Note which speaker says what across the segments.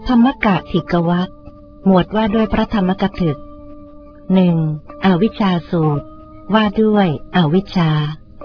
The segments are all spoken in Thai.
Speaker 1: ธรรมกถิกวรรคหมวดว่าด้วยพระธรรมกถึก 1. อวิชชาสูตรว่าด้วยอวิชชา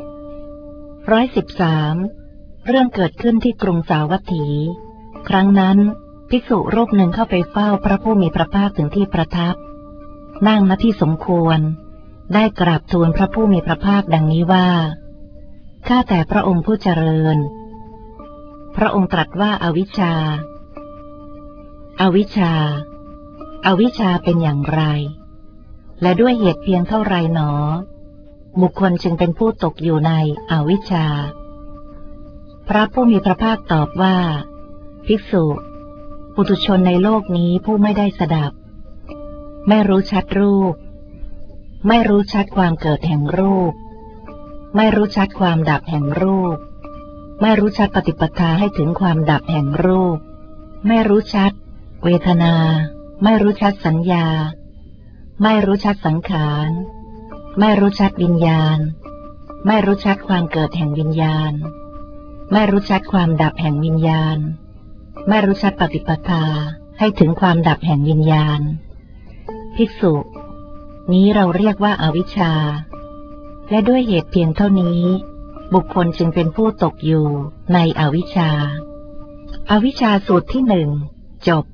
Speaker 1: 113เรื่องเกิดขึ้นที่กรุงสาวัตถีครั้งนั้นภิกษุรูปหนึ่งเข้าไปเฝ้าพระผู้มีพระภาคถึงที่ประทับนั่งณที่สมควรได้กราบทูลพระผู้มีพระภาคดังนี้ว่าข้าแต่พระองค์ผู้เจริญพระองค์ตรัสว่าอวิชชาอวิชชาอวิชชาเป็นอย่างไรและด้วยเหตุเพียงเท่าไรหนอบุคคลจึงเป็นผู้ตกอยู่ในอวิชชาพระผู้มีพระภาคตอบว่าภิกษุปุถุชนในโลกนี้ผู้ไม่ได้สดับไม่รู้ชัดรูปไม่รู้ชัดความเกิดแห่งรูปไม่รู้ชัดความดับแห่งรูปไม่รู้ชัดปฏิปทาให้ถึงความดับแห่งรูปไม่รู้ชัดเวทนาไม่รู้ชัดสัญญาไม่รู้ชัดสังขารไม่รู้ชัดวิญญาณไม่รู้ชัดความเกิดแห่งวิญญาณไม่รู้ชัดความดับแห่งวิญญาณไม่รู้ชัดปฏิปทาให้ถึงความดับแห่งวิญญาณภิกษุนี้เราเรียกว่าอวิชชาและด้วยเหตุเพียงเท่านี้บุคคลจึงเป็นผู้ตกอยู่ในอวิชชาอวิชชาสูตรที่หนึ่งจบ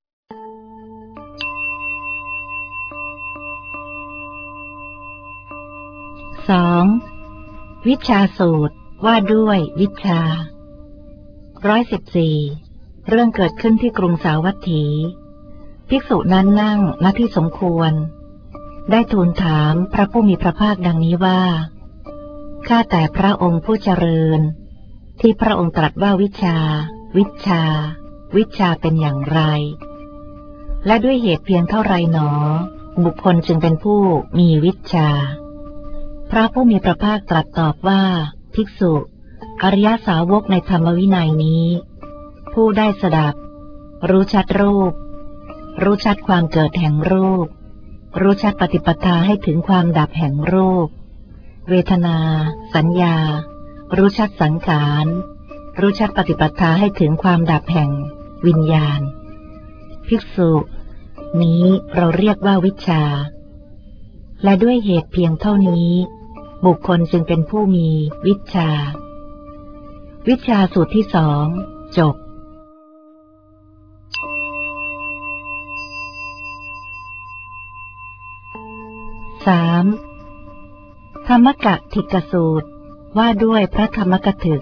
Speaker 1: 2. วิชชาสูตรว่าด้วยวิชชา114เรื่องเกิดขึ้นที่กรุงสาวัตถีภิกษุนั้นนั่งณที่สมควรได้ทูลถามพระผู้มีพระภาคดังนี้ว่าข้าแต่พระองค์ผู้เจริญที่พระองค์ตรัสว่าวิชชาวิชชาวิชชาเป็นอย่างไรและด้วยเหตุเพียงเท่าไรหนอบุคคลจึงเป็นผู้มีวิชชาพระผู้มีพระภาคตรัสตอบว่าภิกษุอริยสาวกในธรรมวินัยนี้ผู้ได้สดับรู้ชัดรูปรู้ชัดความเกิดแห่งรูปรู้ชัดปฏิปทาให้ถึงความดับแห่งรูปเวทนาสัญญารู้ชัดสังขารรู้ชัดปฏิปทาให้ถึงความดับแห่งวิญญาณภิกษุนี้เราเรียกว่าวิชชาและด้วยเหตุเพียงเท่านี้บุคคลจึงเป็นผู้มีวิชชาวิชชาสูตรที่สองจบ3. ธรรมกถิกสูตรว่าด้วยพระธรรมกถึก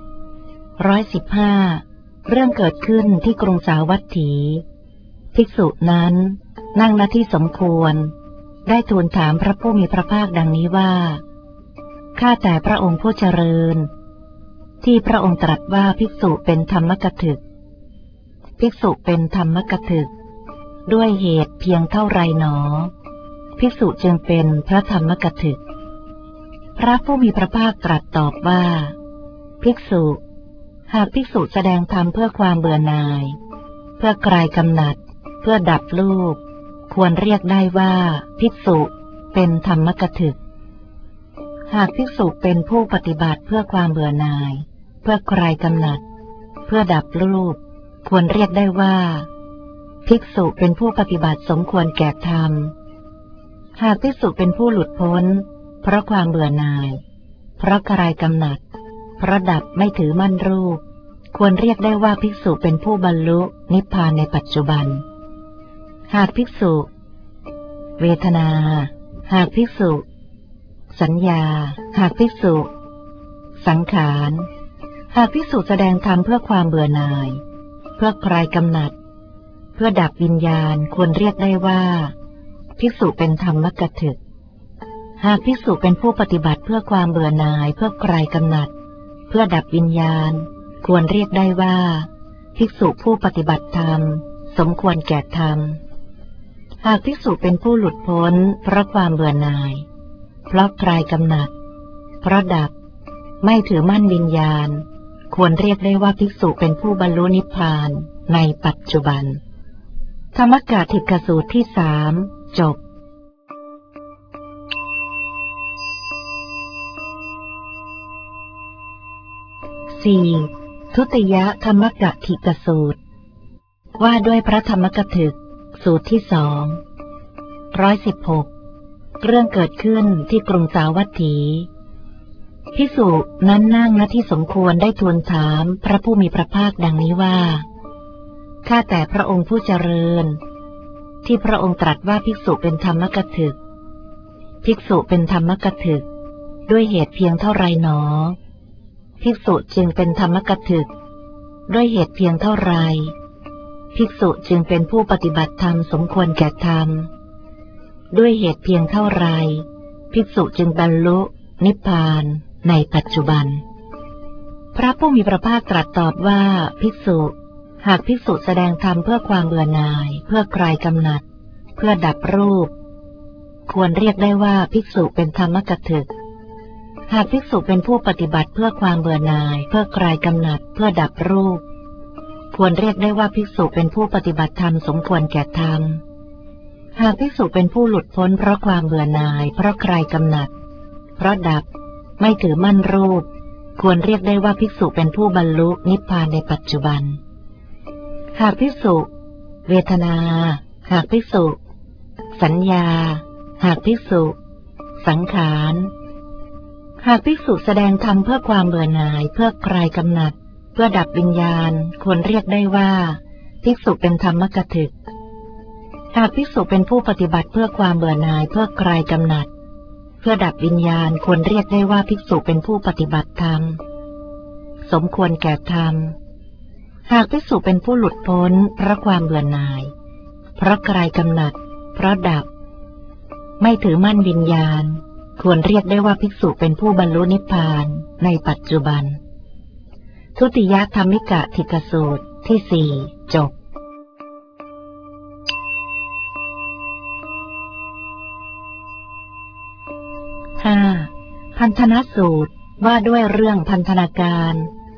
Speaker 1: 115เรื่องเกิดขึ้นที่กรุงสาวัตถีภิกษุนั้นนั่งณที่สมควรได้ทูลถามพระผู้มีพระภาคดังนี้ว่าข้าแต่พระองค์ผู้เจริญที่พระองค์ตรัสว่าภิกษุเป็นธรรมกถึกภิกษุเป็นธรรมกถึกด้วยเหตุเพียงเท่าไรหนอภิกษุจึงเป็นพระธรรมกถึกพระผู้มีพระภาคตรัสตอบว่าภิกษุหากภิกษุแสดงธรรมเพื่อความเบื่อหน่ายเพื่อคลายกำหนัดเพื่อดับรูปควรเรียกได้ว่าภิกษุเป็นธรรมกถึกหากภิกษุเป็นผู้ปฏิบัติเพื่อความเบื่อหน่ายเพื่อคลายกำหนัดเพื่อดับรูปควรเรียกได้ว่าภิกษุเป็นผู้ปฏิบัติสมควรแก่ธรรมหากภิกษุเป็นผู้หลุดพ้นเพราะความเบื่อหน่ายเพราะคลายกำหนัดเพราะดับไม่ถือมั่นรูปควรเรียกได้ว่าภิกษุเป็นผู้บรรลุนิพพานในปัจจุบันหากภิกษุเวทนาหากภิกษุสัญญาหากภิกษุสังขารหากภิกษุแสดงธรรมเพื่อความเบื่อหน่ายเพื่อคลายกำหนัดเพื่อดับวิญญาณควรเรียกได้ว่าภิกษุเป็นธรรมกถึกหากภิกษุเป็นผู้ปฏิบัติเพื่อความเบื่อหน่ายเพื่อคลายกำหนัดเพื่อดับวิญญาณควรเรียกได้ว่าภิกษุผู้ปฏิบัติธรรมสมควรแก่ธรรมหากภิกษุเป็นผู้หลุดพ้นเพราะความเบื่อหน่ายเพราะคลายกำหนัดเพราะดับไม่ถือมั่นวิญญาณควรเรียกได้ว่าภิกษุเป็นผู้บรรลุนิพพานในปัจจุบันธรรมกถิกสูตรที่สามจบ4. ทุติยธรรมกถิกสูตรว่าด้วยพระธรรมกถึกสูตรที่216เรื่องเกิดขึ้นที่กรุงสาวัตถีภิกษุนั้นนั่งณที่สมควรได้ทูลถามพระผู้มีพระภาคดังนี้ว่าข้าแต่พระองค์ผู้เจริญที่พระองค์ตรัสว่าภิกษุเป็นธรรมกถึกภิกษุเป็นธรรมกถึกด้วยเหตุเพียงเท่าไรหนอภิกษุจึงเป็นธรรมกถึกด้วยเหตุเพียงเท่าไรภิกษุจึงเป็นผู้ปฏิบัติธรรมสมควรแก่ธรรมด้วยเหตุเพียงเท่าไรภิกษุจึงบรรลุนิพพานในปัจจุบันพระผู้มีพระภาคตรัสตอบว่าภิกษุหากภิกษุแสดงธรรมเพื่อความเบื่อหน่ายเพื่อคลายกำหนัดเพื่อดับรูปควรเรียกได้ว่าภิกษุเป็นธรรมกถึกหากภิกษุเป็นผู้ปฏิบัติเพื่อความเบื่อหน่ายเพื่อคลายกำหนัดเพื่อดับรูปควรเรียกได้ว่าภิกษุเป็นผู้ปฏิบัติธรรมสมควรแก่ธรรมหากภิกษุเป็นผู้หลุดพ้นเพราะความเบื่อหน่ายเพราะคลายกำหนัดเพราะดับไม่ถือมั่นรูปควรเรียกได้ว่าภิกษุเป็นผู้บรรลุนิพพานในปัจจุบันหากภิกษุเวทนาหากภิกษุสัญญาหากภิกษุสังขารหากภิกษุแสดงธรรมเพื่อความเบื่อหน่ายเพื่อคลายกำหนัดเพื่อดับวิญญาณควรเรียกได้ว่าภิกษุเป็นธรรมกถึกหากภิกษุเป็นผู้ปฏิบัติเพื่อความเบื่อหน่ายเพื่อคลายกำหนัดเพื่อดับวิญญาณควรเรียกได้ว่าภิกษุเป็นผู้ปฏิบัติธรรมสมควรแก่ธรรมหากภิกษุเป็นผู้หลุดพ้นเพราะความเบื่อหน่ายเพราะคลายกำหนัดเพราะดับไม่ถือมั่นวิญญาณควรเรียกได้ว่าภิกษุเป็นผู้บรรลุนิพพานในปัจจุบันทุติยธรรมิกถิกสูตรที่4จบ5พันธนสูตรว่าด้วยเรื่องพันธนาการ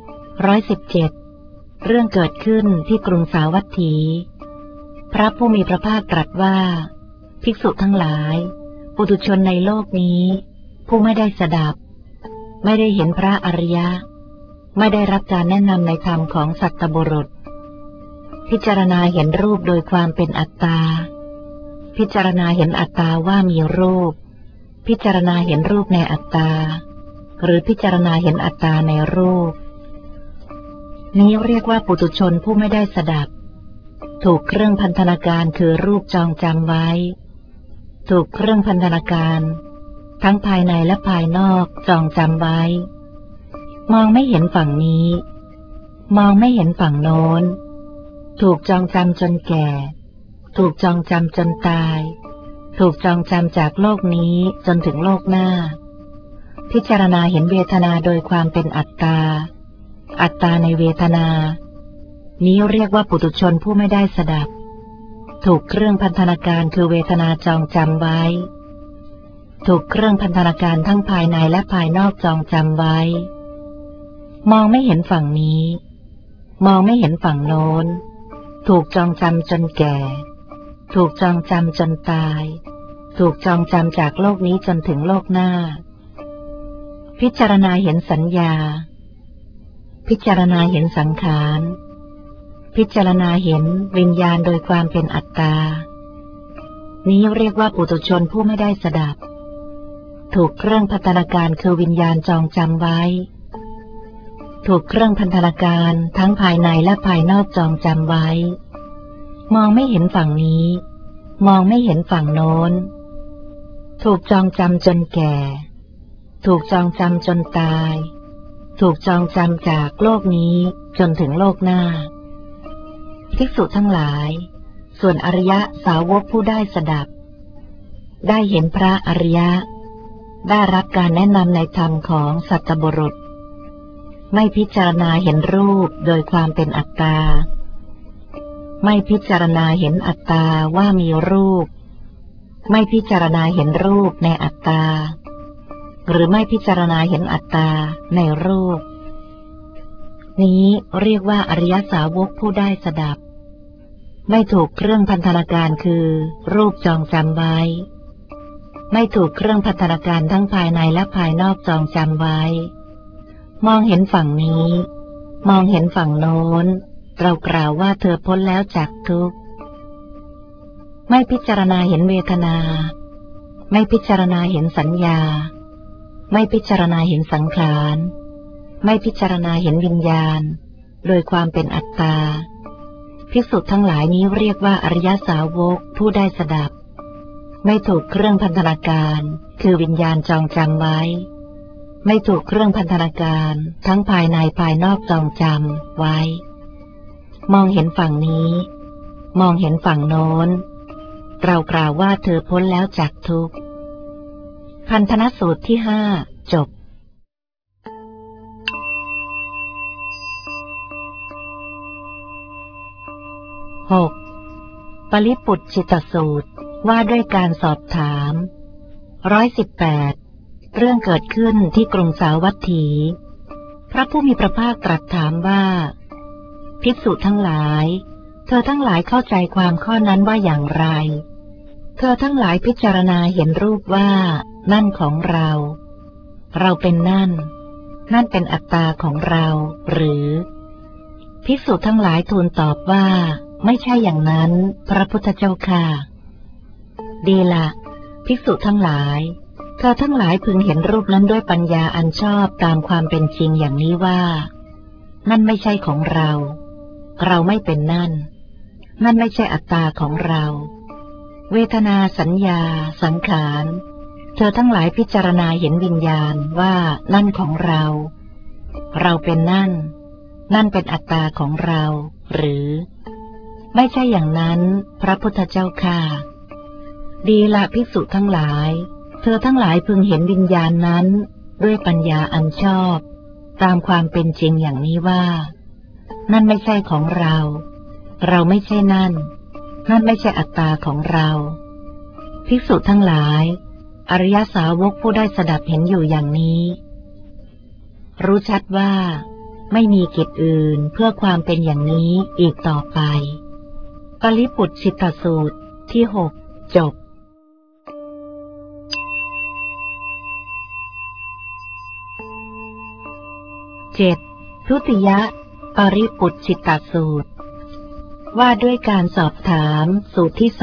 Speaker 1: 117เรื่องเกิดขึ้นที่กรุงสาวัตถีพระผู้มีพระภาคตรัสว่าภิกษุทั้งหลายปุถุชนในโลกนี้ผู้ไม่ได้สดับไม่ได้เห็นพระอริยะไม่ได้รับการแนะนำในธรรมของสัตตบุรุษพิจารณาเห็นรูปโดยความเป็นอัตตาพิจารณาเห็นอัตตาว่ามีรูปพิจารณาเห็นรูปในอัตตาหรือพิจารณาเห็นอัตตาในรูปนี้เรียกว่าปุถุชนผู้ไม่ได้สดับถูกเครื่องพันธนาการคือรูปจองจำไว้ถูกเครื่องพันธนาการทั้งภายในและภายนอกจองจำไว้มองไม่เห็นฝั่งนี้มองไม่เห็นฝั่งโน้นถูกจองจำจนแก่ถูกจองจำจนตายถูกจองจำจากโลกนี้จนถึงโลกหน้าพิจารณาเห็นเวทนาโดยความเป็นอัตตาอัตตาในเวทนานี้เรียกว่าปุถุชนผู้ไม่ได้สดับถูกเครื่องพันธนาการคือเวทนาจองจำไว้ถูกเครื่องพันธนาการทั้งภายในและภายนอกจองจำไว้มองไม่เห็นฝั่งนี้มองไม่เห็นฝั่งโน้นถูกจองจำจนแก่ถูกจองจำจนตายถูกจองจำจากโลกนี้จนถึงโลกหน้าพิจารณาเห็นสัญญาพิจารณาเห็นสังขารพิจารณาเห็นวิญญาณโดยความเป็นอัตตานี้เรียกว่าปุถุชนผู้ไม่ได้สดับถูกเครื่องพันธนาการคือวิญญาณจองจำไว้ถูกเครื่องพันธนาการทั้งภายในและภายนอกจองจำไว้มองไม่เห็นฝั่งนี้มองไม่เห็นฝั่งโน้นถูกจองจำจนแก่ถูกจองจำจนตายถูกจองจำจากโลกนี้จนถึงโลกหน้าภิกษุทั้งหลายส่วนอริยสาวกผู้ได้สดับได้เห็นพระอริยะได้รับการแนะนำในธรรมของสัตตบุรุษไม่พิจารณาเห็นรูปโดยความเป็นอัตตาไม่พิจารณาเห็นอัตตาว่ามีรูปไม่พิจารณาเห็นรูปในอัตตาหรือไม่พิจารณาเห็นอัตตาในรูปนี้เรียกว่าอริยสาวกผู้ได้สดับไม่ถูกเครื่องพันธนาการคือรูปจองจำไว้ไม่ถูกเครื่องพันธนาการทั้งภายในและภายนอกจองจำไว้มองเห็นฝั่งนี้มองเห็นฝั่งโน้นเรากล่าวว่าเธอพ้นแล้วจากทุกข์ไม่พิจารณาเห็นเวทนาไม่พิจารณาเห็นสัญญาไม่พิจารณาเห็นสังขารไม่พิจารณาเห็นวิญญาณโดยความเป็นอัตตาภิกษุทั้งหลายนี้เรียกว่าอริยสาวกผู้ได้สดับไม่ถูกเครื่องพันธนาการคือวิญญาณจองจำไว้ไม่ถูกเครื่องพันธนาการทั้งภายในภายนอกจองจำไว้มองเห็นฝั่งนี้มองเห็นฝั่งโน้นเรากล่าวว่าเธอพ้นแล้วจากทุกข์พันธนสูตรที่ห้าจบ6. ปริปุจฉิตสูตรว่าด้วยการสอบถาม118เรื่องเกิดขึ้นที่กรุงสาวัตถีพระผู้มีพระภาคตรัสถามว่าภิกษุทั้งหลายเธอทั้งหลายเข้าใจความข้อนั้นว่าอย่างไรเธอทั้งหลายพิจารณาเห็นรูปว่านั่นของเราเราเป็นนั่นเป็นอัตตาของเราหรือภิกษุทั้งหลายทูลตอบว่าไม่ใช่อย่างนั้นพระพุทธเจ้าค่ะดีละภิกษุทั้งหลายเธอทั้งหลายพึงเห็นรูปนั้นด้วยปัญญาอันชอบตามความเป็นจริงอย่างนี้ว่านั่นไม่ใช่ของเราเราไม่เป็นนั่นไม่ใช่อัตตาของเราเวทนาสัญญาสังขารเธอทั้งหลายพิจารณาเห็นวิญญาณว่านั่นของเราเราเป็นนั่นเป็นอัตตาของเราหรือไม่ใช่อย่างนั้นพระพุทธเจ้าค่ะดีละภิกษุทั้งหลายเธอทั้งหลายพึงเห็นวิญญาณนั้นด้วยปัญญาอันชอบตามความเป็นจริงอย่างนี้ว่านั่นไม่ใช่ของเราเราไม่ใช่นั่นไม่ใช่อัตตาของเราภิกษุทั้งหลายอริยสาวกผู้ได้สดับเห็นอยู่อย่างนี้รู้ชัดว่าไม่มีกิจอื่นเพื่อความเป็นอย่างนี้อีกต่อไปปริปุจฉิตสูตรที่6จบ7. ทุติยปริปุจฉิตสูตรว่าด้วยการสอบถามสูตรที่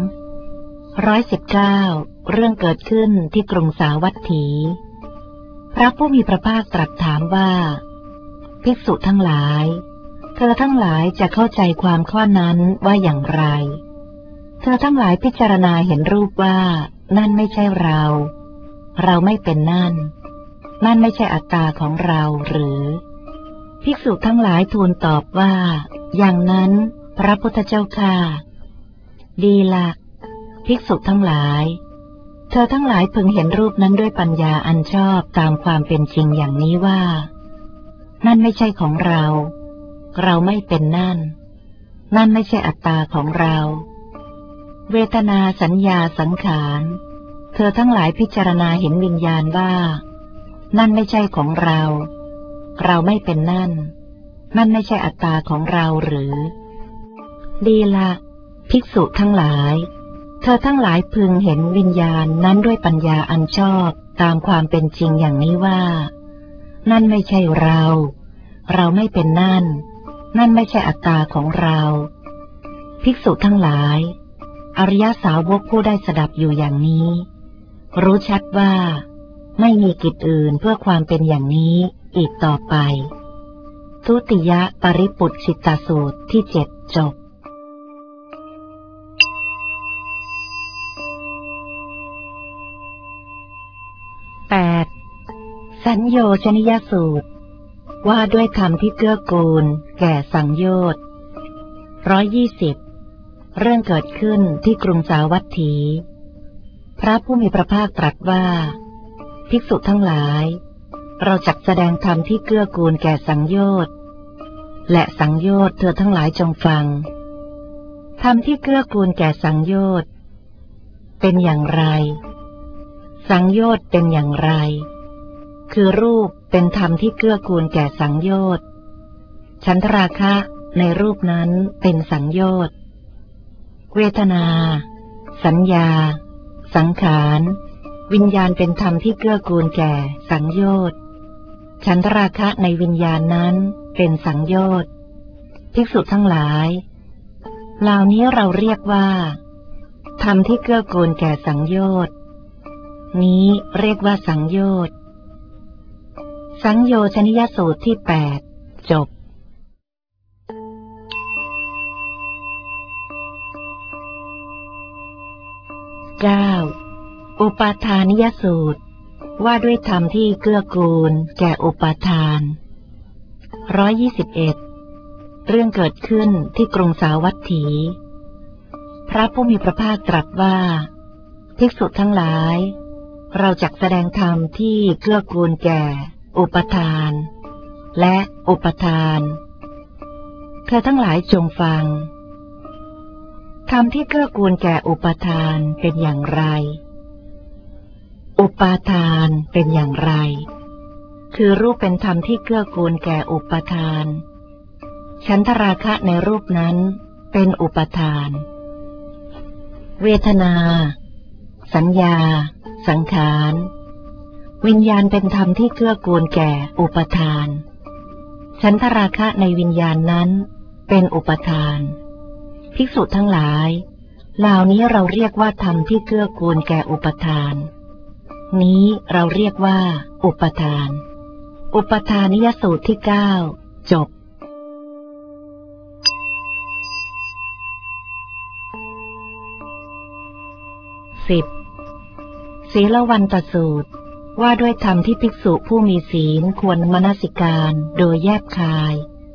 Speaker 1: 119เรื่องเกิดขึ้นที่กรุงสาวัตถีพระผู้มีพระภาคตรัสถามว่าภิกษุทั้งหลายเธอทั้งหลายจะเข้าใจความข้อนั้นว่าอย่างไรเธอทั้งหลายพิจารณาเห็นรูปว่านั่นไม่ใช่เราไม่เป็นนั่นไม่ใช่อัตตาของเราหรือภิกษุทั้งหลายทูลตอบว่าอย่างนั้นพระพุทธเจ้าค่ะดีละภิกษุทั้งหลายเธอทั้งหลายพึงเห็นรูปนั้นด้วยปัญญาอันชอบตามความเป็นจริงอย่างนี้ว่านั่นไม่ใช่ของเราไม่เป็นนั่นไม่ใช่อัตตาของเราเวทนาสัญญาสังขารเธอทั้งหลายพิจารณาเห็นวิญญาณว่านั่นไม่ใช่ของเราไม่เป็นนั่นไม่ใช่อัตตาของเราหรือดีละภิกษุทั้งหลายเธอทั้งหลายพึงเห็นวิญญาณนั้นด้วยปัญญาอันชอบตามความเป็นจริงอย่างนี้ว่านั่นไม่ใช่เราไม่เป็นนั่นไม่ใช่อัตตาของเราภิกษุทั้งหลายอริยสาวกผู้ได้สดับอยู่อย่างนี้รู้ชัดว่าไม่มีกิจอื่นเพื่อความเป็นอย่างนี้อีกต่อไปทุติยปริปุจฉิตสูตรที่7จบ8. สัญโยชนิยสูตรว่าด้วยธรรมที่เกื้อกูลแก่สังโยชน์120เรื่องเกิดขึ้นที่กรุงสาวัตถีพระผู้มีพระภาคตรัสว่าภิกษุทั้งหลายเราจักแสดงธรรมที่เกื้อกูลแก่สังโยชน์และสังโยชน์เธอทั้งหลายจงฟังธรรมที่เกื้อกูลแก่สังโยชน์เป็นอย่างไรสังโยชน์เป็นอย่างไรคือรูปเป็นธรรมที่เกื้อกูลแก่สังโยชน์ฉันทราคะในรูปนั้นเป็นสังโยชน์เวทนาสัญญาสังขารวิญญาณเป็นธรรมที่เกื้อกูลแก่สังโยชน์ฉันทราคะในวิญญาณนั้นเป็นสังโยชน์ภิกษุทั้งหลายเหล่านี้เราเรียกว่าธรรมที่เกื้อกูลแก่สังโยชน์นี้เรียกว่าสังโยชน์สังโยชนิยสูตรที่8จบ9อุปาทานิยสูตรว่าด้วยธรรมที่เกื้อกูลแก่อุปาทาน121เรื่องเกิดขึ้นที่กรุงสาวัตถีพระผู้มีพระภาคตรัสว่าภิกษุทั้งหลายเราจักแสดงธรรมที่เกื้อกูลแก่อุปาทานและอุปาทานเธอทั้งหลายจงฟังธรรมที่เกื้อกูลแก่อุปาทานเป็นอย่างไรอุปาทานเป็นอย่างไรคือรูปเป็นธรรมที่เกื้อกูลแก่อุปาทานฉันทราคะในรูปนั้นเป็นอุปาทานเวทนาสัญญาสังขารวิญญาณเป็นธรรมที่เกื้อกูลแก่อุปาทานฉันทราคะในวิญญาณนั้นเป็นอุปาทานภิกษุทั้งหลายเหล่านี้เราเรียกว่าธรรมที่เกื้อกูลแก่อุปาทานนี้เราเรียกว่าอุปาทานอุปาทานิยสูตรที่9จบ10ศีลวันตสูตรว่าด้วยธรรมที่ภิกษุผู้มีศีลควรมนสิการโดยแยบคาย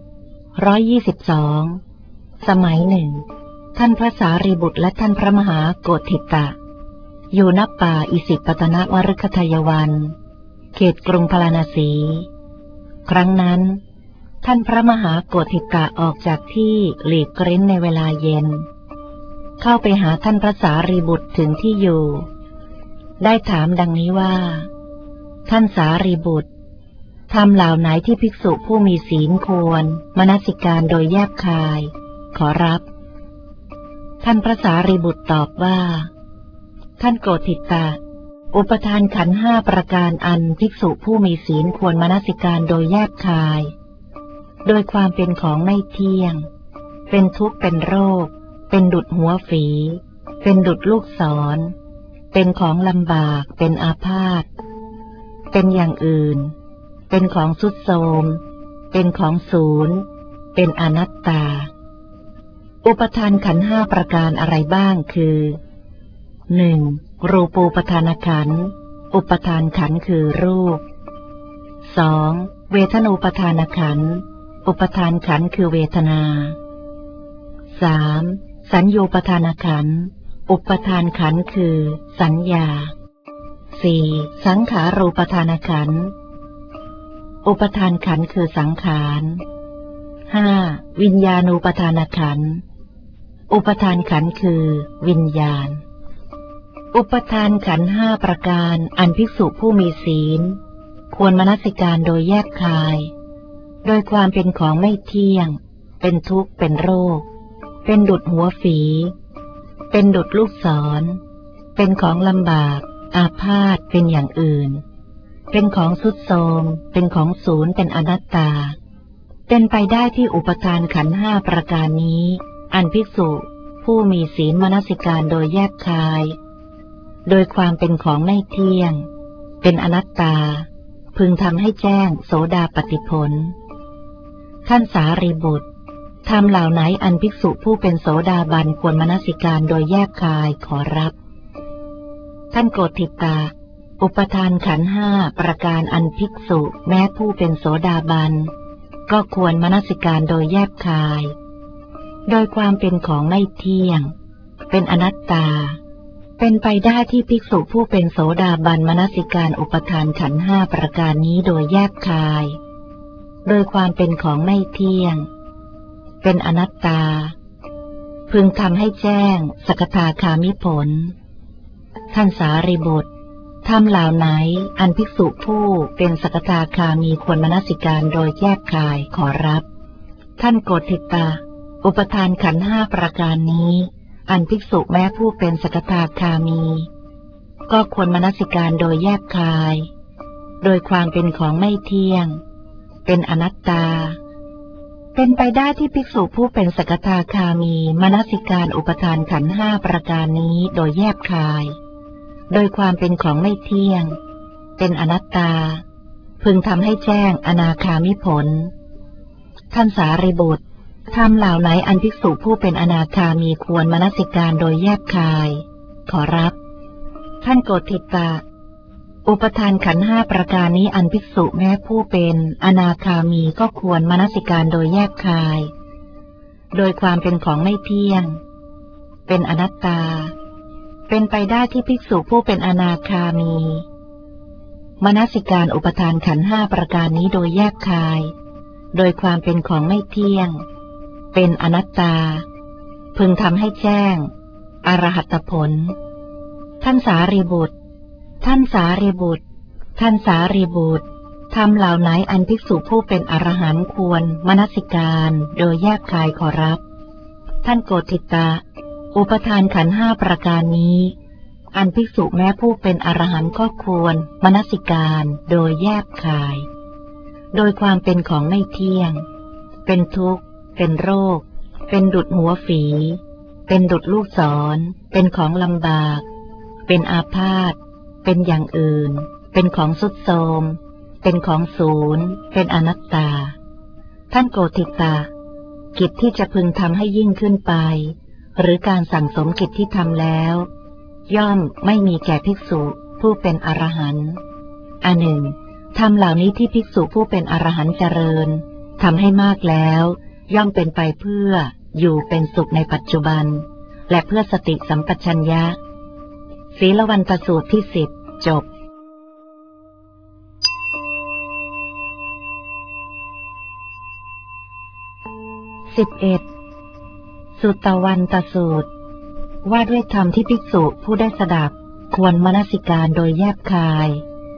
Speaker 1: 122สมัยหนึ่งท่านพระสารีบุตรและท่านพระมหาโกฏฐิตะอยู่ณป่าอิสิปตนวฤคทายวันเขตกรุงพาราณสีครั้งนั้นท่านพระมหาโกฏฐิตะออกจากที่หลีกเร้นในเวลาเย็นเข้าไปหาท่านพระสารีบุตรถึงที่อยู่ได้ถามดังนี้ว่าท่านสารีบุตรธรรมเหล่าไหนที่ภิกษุผู้มีศีลควรมนสิการโดยแยบคายขอรับท่านพระสารีบุตรตอบว่าท่านโกฏฐิตะอุปทานขันธ์5ประการอันภิกษุผู้มีศีลควรมนสิการโดยแยบคายโดยความเป็นของไม่เที่ยงเป็นทุกข์เป็นโรคเป็นดุจหัวฝีเป็นดุจลูกศรเป็นของลำบากเป็นอาพาธเป็นอย่างอื่นเป็นของทรุดโทรมเป็นของศูนย์เป็นอนัตตาอุปทานขันธ์5ประการอะไรบ้างคือ 1. รูปูปทานขันธ์อุปทานขันธ์คือรูป 2. เวทนูปทานขันธ์อุปทานขันธ์คือเวทนา 3. สัญญูปทานขันธ์อุปทานขันธ์คือสัญญา 4. สังขารูปทานขันธ์อุปทานขันธ์คือสังขาร 5. วิญญาณูปทานขันธ์อุปทานขันธ์คือวิญญาณอุปทานขันธ์5ประการอันภิกษุผู้มีศีลควรมนสิการโดยแยบคายโดยความเป็นของไม่เที่ยงเป็นทุกข์เป็นโรคเป็นดุจหัวฝีเป็นดุจลูกศรเป็นของลำบากอาพาธเป็นอย่างอื่นเป็นของทรุดโทรมเป็นของศูนย์เป็นอนัตตาเป็นไปได้ที่อุปทานขันธ์5ประการนี้อันภิกษุผู้มีศีลมนสิการโดยแยบคายโดยความเป็นของไม่เที่ยงเป็นอนัตตาพึงทำให้แจ้งโสดาปัตติผลท่านสารีบุตรธรรมเหล่าไหนอันภิกษุผู้เป็นโสดาบันควรมนสิการโดยแยบคายขอรับท่านโกฏฐิตะอุปทานขันธ์5ประการอันภิกษุแม้ผู้เป็นโสดาบันก็ควรมนสิการโดยแยบคายโดยความเป็นของไม่เที่ยงเป็นอนัตตาเป็นไปได้ที่ภิกษุผู้เป็นโสดาบันมนสิการอุปทานขันธ์5ประการนี้โดยแยบคายโดยความเป็นของไม่เที่ยงเป็นอนัตตาพึงทำให้แจ้งสกทาคามิผลท่านสารีบุตรธรรมเหล่าไหนอันภิกษุผู้เป็นสกทาคามีควรมนสิการโดยแยบคายขอรับท่านโกฏฐิตะอุปทานขันธ์5ประการนี้อันภิกษุแม้ผู้เป็นสกทาคามีก็ควรมนสิการโดยแยบคายโดยความเป็นของไม่เที่ยงเป็นอนัตตาเป็นไปได้ที่ภิกษุผู้เป็นสกทาคามีมนสิการอุปทานขันธ์ห้าประการนี้โดยแยบคายโดยความเป็นของไม่เที่ยงเป็นอนัตตาพึงทำให้แจ้งอนาคามิผลท่านสารีบุตรธรรมเหล่าไหนอันภิกษุผู้เป็นอนาคามีควรมนสิการโดยแยบคายขอรับท่านโกฏทิตาอุปทานขันธ์ห้าประการนี้อันภิกษุแม้ผู้เป็นอนาคามีก็ควรมนสิการโดยแยบคายโดยความเป็นของไม่เที่ยงเป็นอนัตตาเป็นไปได้ที่ภิกษุผู้เป็นอนาคามีมนสิการอุปทานขันธ์ห้าประการนี้โดยแยบคายโดยความเป็นของไม่เที่ยงเป็นอนัตตาพึงทำให้แจ้งอรหัตผลท่านสารีบุตรท่านสารีบุตรท่านสารีบุตรธรรมเหล่าไหนอันภิกษุผู้เป็นอรหันต์ควรมนสิการโดยแยบคายขอรับท่านโกฏทิตาอุปทานขันธ์ห้าประการนี้อันภิกษุแม้ผู้เป็นอรหันต์ก็ควรมนสิการโดยแยบคายโดยความเป็นของไม่เที่ยงเป็นทุกข์เป็นโรคเป็นดุจหัวฝีเป็นดุจลูกศรเป็นของลำบากเป็นอาพาธเป็นอย่างอื่นเป็นของทรุดโทรมเป็นของศูนย์เป็นอนัตตาท่านโกฏทิตากิจที่จะพึงทำให้ยิ่งขึ้นไปหรือการสั่งสมกิจที่ทำแล้วย่อมไม่มีแก่ภิกษุผู้เป็นอรหันต์อันหนึ่งธรรมเหล่านี้ที่ภิกษุผู้เป็นอรหันต์เจริญทำให้มากแล้วย่อมเป็นไปเพื่ออยู่เป็นสุขในปัจจุบันและเพื่อสติสัมปชัญญะศีลวัณตสูตรที่10จบ11สุตตวันตสูตรว่าด้วยธรรมที่ภิกษุผู้ได้สดับควรมนสิการโดยแยบคาย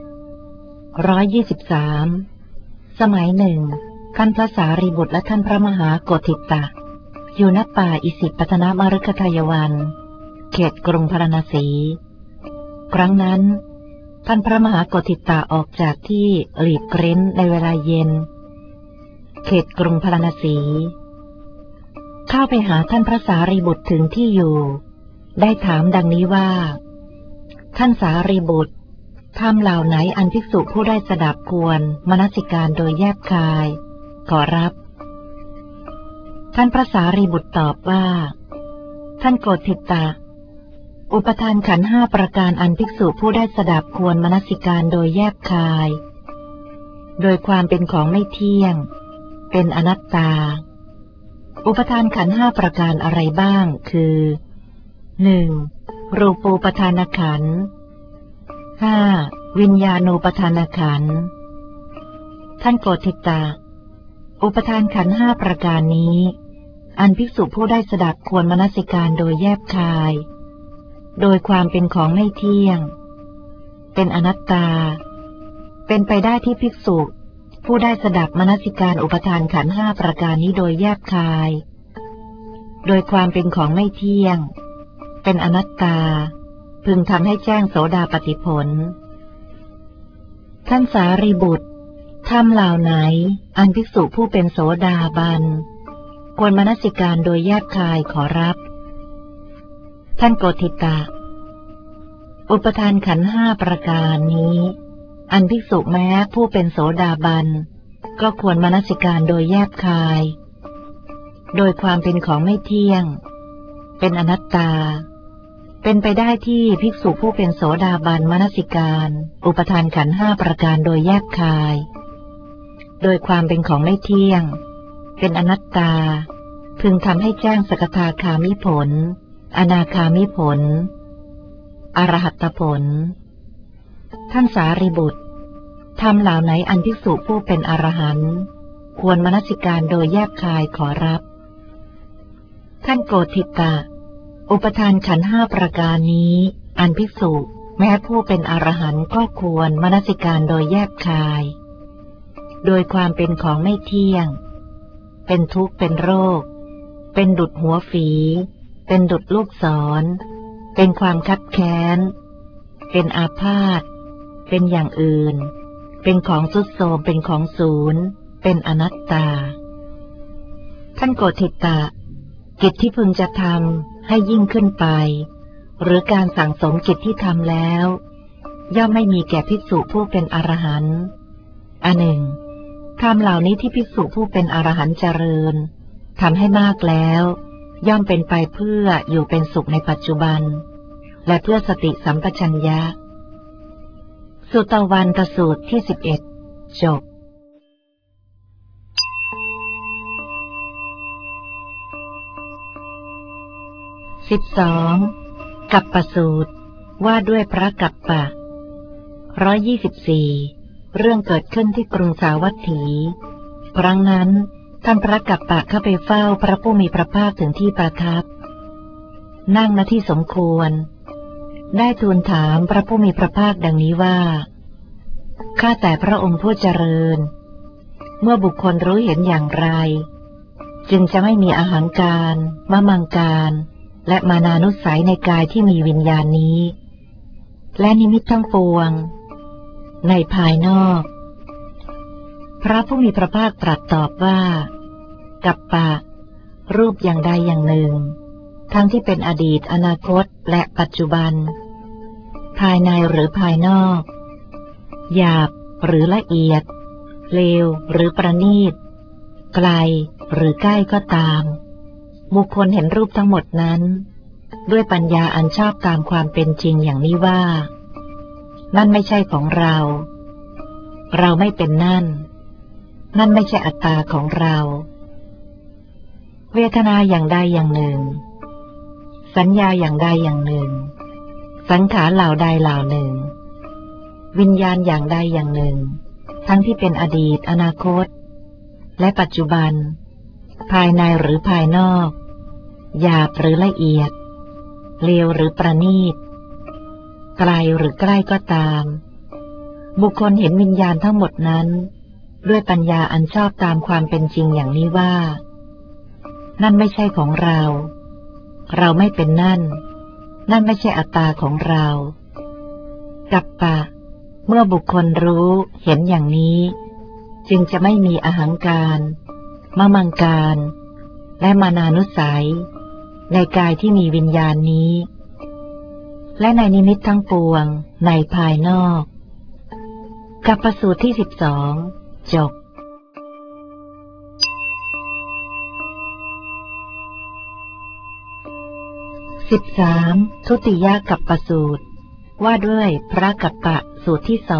Speaker 1: 123สมัยหนึ่งท่านพระสารีบุตรและท่านพระมหาโกฏทิตะอยู่ณป่าอิสิปตนมฤคทายวันเขตกรุงพาราณสีครั้งนั้นท่านพระมหาโกฏทิตะออกจากที่หลีกเร้นในเวลาเย็นเขตกรุงพาราณสีเข้าไปหาท่านพระสารีบุตรถึงที่อยู่ได้ถามดังนี้ว่าท่านสารีบุตรธรรมเหล่าไหนอันภิกษุผู้ได้สดับควรมนสิการโดยแยบคายขอรับท่านพระสารีบุตรตอบว่าท่านโกฏทิตาอุปทานขันธ์ห้าประการอันภิกษุผู้ได้สดับควรมนสิการโดยแยบคายโดยความเป็นของไม่เที่ยงเป็นอนัตตาอุปทานขันธ์ห้าประการอะไรบ้างคือ 1. รูปูปทานขันธ์ 5. วิญญาณูปทานขันธ์ท่านโกฏทิตาอุปทานขันธ์ห้าประการนี้อันภิกษุผู้ได้สดับควรมนสิการโดยแยบคายโดยความเป็นของไม่เที่ยงเป็นอนัตตาเป็นไปได้ที่ภิกษุผู้ได้สดับมนสิการอุปทานขันธ์ห้าประการนี้โดยแยบคายโดยความเป็นของไม่เที่ยงเป็นอนัตตาพึงทำให้แจ้งโสดาปัตติผลท่านสารีบุตรธรรมเหล่าไหนอันภิกษุผู้เป็นโสดาบันควรมนสิการโดยแยบคายขอรับท่านโกฏทิตาอุปทานขันธ์ห้าประการนี้อันภิกษุแม้ผู้เป็นโสดาบันก็ควรมนสิการโดยแยบคายโดยความเป็นของไม่เที่ยงเป็นอนัตตาเป็นไปได้ที่ภิกษุผู้เป็นโสดาบันมนสิการอุปทานขันธ์ห้าประการโดยแยบคายโดยความเป็นของไม่เที่ยงเป็นอนัตตาพึงทำให้แจ้งสกทาคามิผลอนาคามิผลอรหัตผลท่านสารีบุตรธรรมเหล่าไหนอันภิกษุผู้เป็นอรหันต์ควรมนสิการโดยแยบคายขอรับท่านโกฏทิตาอุปทานขันธ์ห้าประการนี้อันภิกษุแม้ผู้เป็นอรหันต์ก็ควรมนสิการโดยแยบคายโดยความเป็นของไม่เที่ยงเป็นทุกข์เป็นโรคเป็นดุจหัวฝีเป็นดุจลูกศรเป็นความคับแค้นเป็นอาพาธเป็นอย่างอื่นเป็นของทรุดโทรมเป็นของศูนย์เป็นอนัตตาานโกฏิตะกิจที่พึงจะทำให้ยิ่งขึ้นไปหรือการสั่งสมกิจที่ทำแล้วย่อมไม่มีแก่ภิกษุผู้เป็นอรหันต์อันหนึ่งธรรมเหล่านี้ที่ภิกษุผู้เป็นอรหันต์เจริญทำให้มากแล้วย่อมเป็นไปเพื่ออยู่เป็นสุขในปัจจุบันและเพื่อสติสัมปชัญญะสุตวันตสูตรที่11จบ12กัปปสูตรว่าด้วยพระกัปปะ124เรื่องเกิดขึ้นที่กรุงสาวัตถีครั้งนั้นท่านพระกัปปะเข้าไปเฝ้าพระผู้มีพระภาคถึงที่ประทับนั่งณที่สมควรได้ทูลถามพระผู้มีพระภาคดังนี้ว่าข้าแต่พระองค์ผู้เจริญเมื่อบุคคลรู้เห็นอย่างไรจึงจะไม่มีอหังการมมังการและมานานุสัยในกายที่มีวิญญาณนี้และนิมิตทั้งปวงในภายนอกพระผู้มีพระภาคตรัสตอบว่ากัปปะรูปอย่างใดอย่างหนึ่งทั้งที่เป็นอดีตอนาคตและปัจจุบันภายในหรือภายนอกหยาบหรือละเอียดเลวหรือประณีตไกลหรือใกล้ก็ตามบุคคลเห็นรูปทั้งหมดนั้นด้วยปัญญาอันชอบตามความเป็นจริงอย่างนี้ว่านั่นไม่ใช่ของเราเราไม่เป็นนั่นไม่ใช่อัตตาของเราเวทนาอย่างใดอย่างหนึ่งสัญญาอย่างใดอย่างหนึ่งสังขารเหล่าใดเหล่าหนึ่งวิญญาณอย่างใดอย่างหนึ่งทั้งที่เป็นอดีตอนาคตและปัจจุบันภายในหรือภายนอกหยาบหรือละเอียดเลวหรือประณีตไกลหรือใกล้ก็ตามบุคคลเห็นวิญญาณทั้งหมดนั้นด้วยปัญญาอันชอบตามความเป็นจริงอย่างนี้ว่านั่นไม่ใช่ของเราเราไม่เป็นนั่นไม่ใช่อัตตาของเรากัปปะเมื่อบุคคลรู้เห็นอย่างนี้จึงจะไม่มีอหังการมมังการและมานานุสัยในกายที่มีวิญญาณนี้และในนิมิตทั้งปวงในภายนอกกัปปสูตรที่12จบ13ทุติยกัปปสูตรว่าด้วยพระกัปปะสูตรที่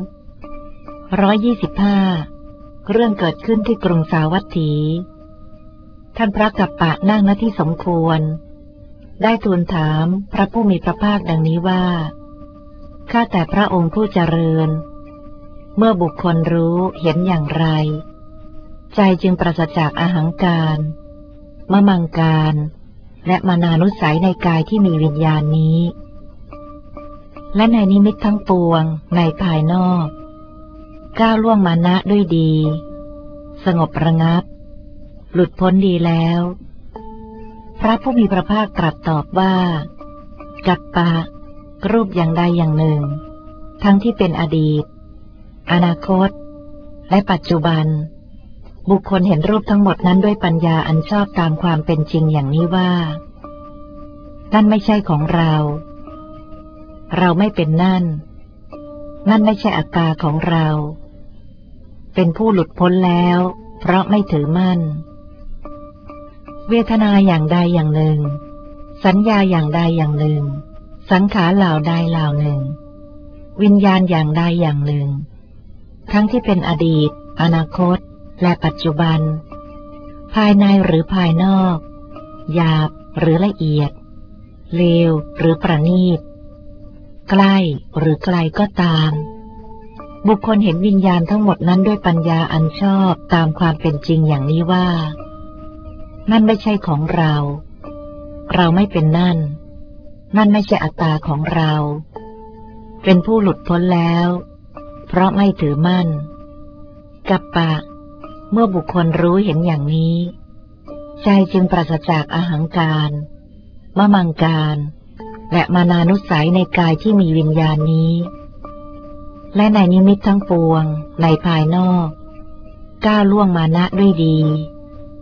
Speaker 1: 125เรื่องเกิดขึ้นที่กรุงสาวัตถีท่านพระกัปปะนั่งณที่สมควรได้ทูลถามพระผู้มีพระภาคดังนี้ว่าข้าแต่พระองค์ผู้เจริญเมื่อบุคคลรู้เห็นอย่างไรใจจึงปราศจากอหังการมมังการและมานานุสัยในกายที่มีวิญญาณนี้และในนิมิตทั้งปวงในภายนอกก้าวล่วงมานะด้วยดีสงบระงับหลุดพ้นดีแล้วพระผู้มีพระภาคตรัสตอบว่ากัปปะรูปอย่างใดอย่างหนึ่งทั้งที่เป็นอดีตอนาคตและปัจจุบันบุคคลเห็นรูปทั้งหมดนั้นด้วยปัญญาอันชอบตามความเป็นจริงอย่างนี้ว่านั่นไม่ใช่ของเราเราไม่เป็นนั่นไม่ใช่อัตตาของเราเป็นผู้หลุดพ้นแล้วเพราะไม่ถือมั่นเวทนาอย่างใดอย่างหนึ่งสัญญาอย่างใดอย่างหนึ่งสังขารเหล่าใดเหล่าหนึ่งวิญญาณอย่างใดอย่างหนึ่งทั้งที่เป็นอดีตอนาคตและปัจจุบันภายในหรือภายนอกหยาบหรือละเอียดเลวหรือประณีตใกล้หรือไกลก็ตามบุคคลเห็นวิญญาณทั้งหมดนั้นด้วยปัญญาอันชอบตามความเป็นจริงอย่างนี้ว่านั่นไม่ใช่ของเราเราไม่เป็นนั่นไม่ใช่อัตตาของเราเป็นผู้หลุดพ้นแล้วเพราะไม่ถือมั่นกัปปะเมื่อบุคคลรู้เห็นอย่างนี้ใจจึงปราศจากอหังการมมังการและมานานุสัยในกายที่มีวิญญาณนี้และในนิมิตทั้งปวงในภายนอกก้าวล่วงมานะด้วยดี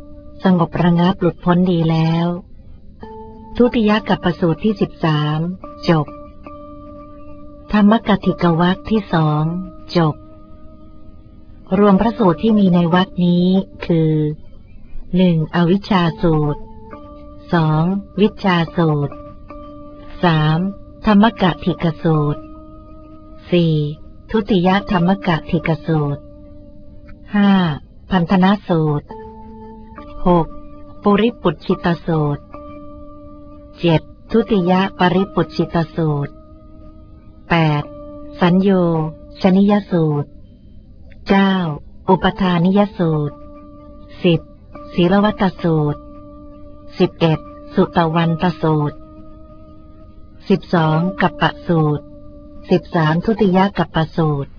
Speaker 1: สงบระงับหลุดพ้นดีแล้วทุติยกัปปสูตรที่13จบธรรมกถิกวรรคที่2จบรวมพระสูตรที่มีในวรรคนี้คือ 1. อวิชชาสูตร 2. วิชชาสูตร 3. ธรรมกถิกสูตร 4. ทุติยธรรมกถิกสูตร 5. พันธนสูตร 6. ปุริปุจฉิตสูตร 7. ทุติยปริปุจฉิตสูตร 8. สัญโยชนิยสูตร 9. อุปทานิยสูตร 10. ศีลวัตตสูตร 11. สุตวันตสูตร 12. กัปปสูตร 13. ทุติยกัปปสูตร